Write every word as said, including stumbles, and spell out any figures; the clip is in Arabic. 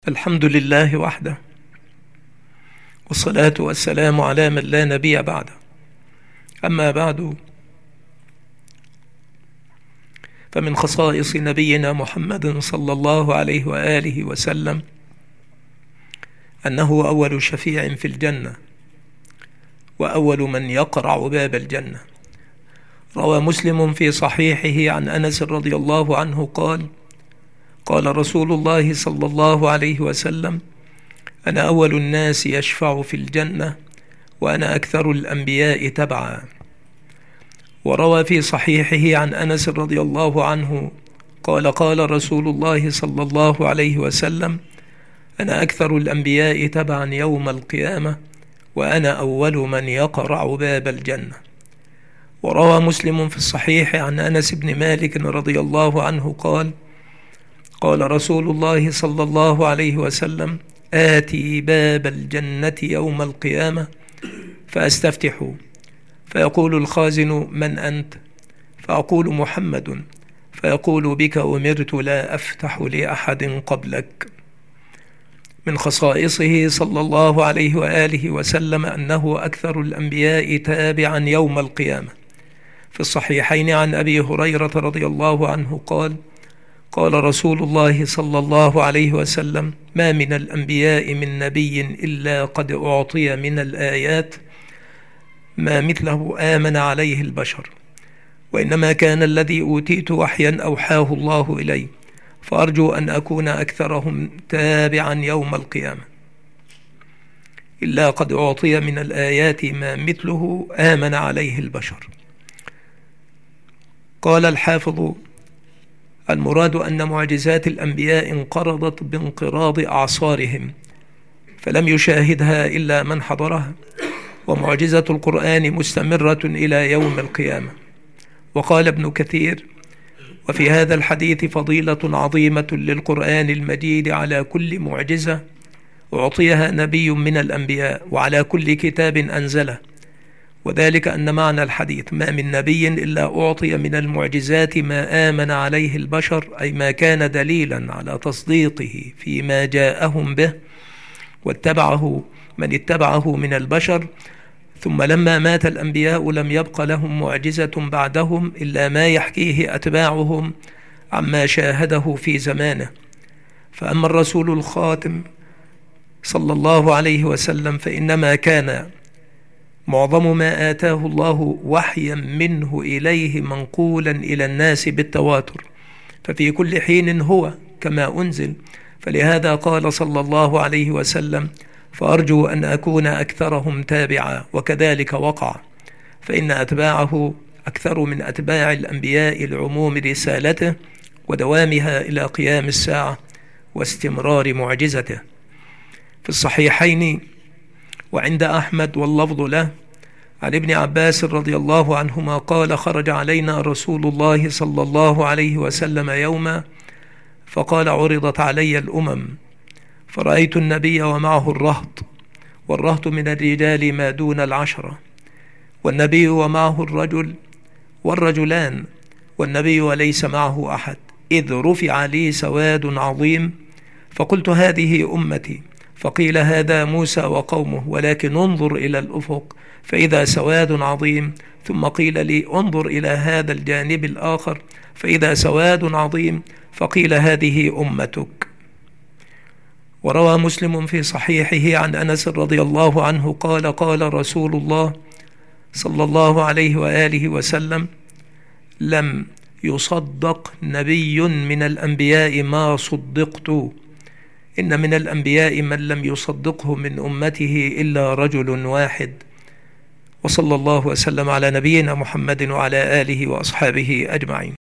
الحمد لله وحده، والصلاة والسلام على من لا نبي بعده. أما بعد، فمن خصائص نبينا محمد صلى الله عليه وآله وسلم أنه أول شفيع في الجنة، وأول من يقرع باب الجنة. روى مسلم في صحيحه عن أنس رضي الله عنه قال: قال رسول الله صلى الله عليه وسلم: أنا أول الناس يشفع في الجنة، وأنا أكثر الأنبياء تبعا. وروى في صحيحه عن أنس رضي الله عنه قال: قال رسول الله صلى الله عليه وسلم: أنا أكثر الأنبياء تبعا يوم القيامة، وأنا أول من يقرع باب الجنة. وروى مسلم في الصحيح عن أنس بن مالك رضي الله عنه قال: قال رسول الله صلى الله عليه وسلم: آتي باب الجنة يوم القيامة فأستفتح، فيقول الخازن: من أنت؟ فأقول: محمد. فيقول: بك أمرت لا أفتح لأحد قبلك. من خصائصه صلى الله عليه وآله وسلم أنه أكثر الأنبياء تابعا يوم القيامة. في الصحيحين عن أبي هريرة رضي الله عنه قال: قال رسول الله صلى الله عليه وسلم: ما من الأنبياء من نبي إلا قد أعطي من الآيات ما مثله آمن عليه البشر، وإنما كان الذي أوتيت وحيا أوحاه الله إلي، فأرجو أن أكون أكثرهم تابعا يوم القيامة. إلا قد أعطي من الآيات ما مثله آمن عليه البشر. قال الحافظ: المراد أن معجزات الأنبياء انقرضت بانقراض أعصارهم، فلم يشاهدها إلا من حضرها، ومعجزة القرآن مستمرة إلى يوم القيامة. وقال ابن كثير: وفي هذا الحديث فضيلة عظيمة للقرآن المجيد على كل معجزة أعطيها نبي من الأنبياء، وعلى كل كتاب أنزله، وذلك أن معنى الحديث: ما من نبي إلا أعطي من المعجزات ما آمن عليه البشر، أي ما كان دليلا على تصديقه فيما جاءهم به واتبعه من اتبعه من البشر. ثم لما مات الأنبياء لم يبق لهم معجزة بعدهم إلا ما يحكيه أتباعهم عما شاهده في زمانه. فأما الرسول الخاتم صلى الله عليه وسلم فإنما كان معظم ما آتاه الله وحيا منه إليه منقولا إلى الناس بالتواتر، ففي كل حين هو كما أنزل. فلهذا قال صلى الله عليه وسلم: فأرجو أن أكون أكثرهم تابعا. وكذلك وقع، فإن أتباعه أكثر من أتباع الأنبياء لعموم رسالته ودوامها إلى قيام الساعة واستمرار معجزته. في الصحيحين وعند أحمد واللفظ له عن ابن عباس رضي الله عنهما قال: خرج علينا رسول الله صلى الله عليه وسلم يوما فقال: عرضت علي الأمم، فرأيت النبي ومعه الرهط، والرهط من الرجال ما دون العشرة، والنبي ومعه الرجل والرجلان، والنبي وليس معه أحد، إذ رفع لي سواد عظيم، فقلت: هذه أمتي. فقيل: هذا موسى وقومه، ولكن انظر إلى الأفق فإذا سواد عظيم. ثم قيل لي: انظر إلى هذا الجانب الآخر فإذا سواد عظيم. فقيل: هذه أمتك. وروى مسلم في صحيحه عن أنس رضي الله عنه قال: قال رسول الله صلى الله عليه وآله وسلم: لم يصدق نبي من الأنبياء ما صدقت، إن من الأنبياء من لم يصدقه من أمته إلا رجل واحد. وصلى الله وسلم على نبينا محمد وعلى آله وأصحابه أجمعين.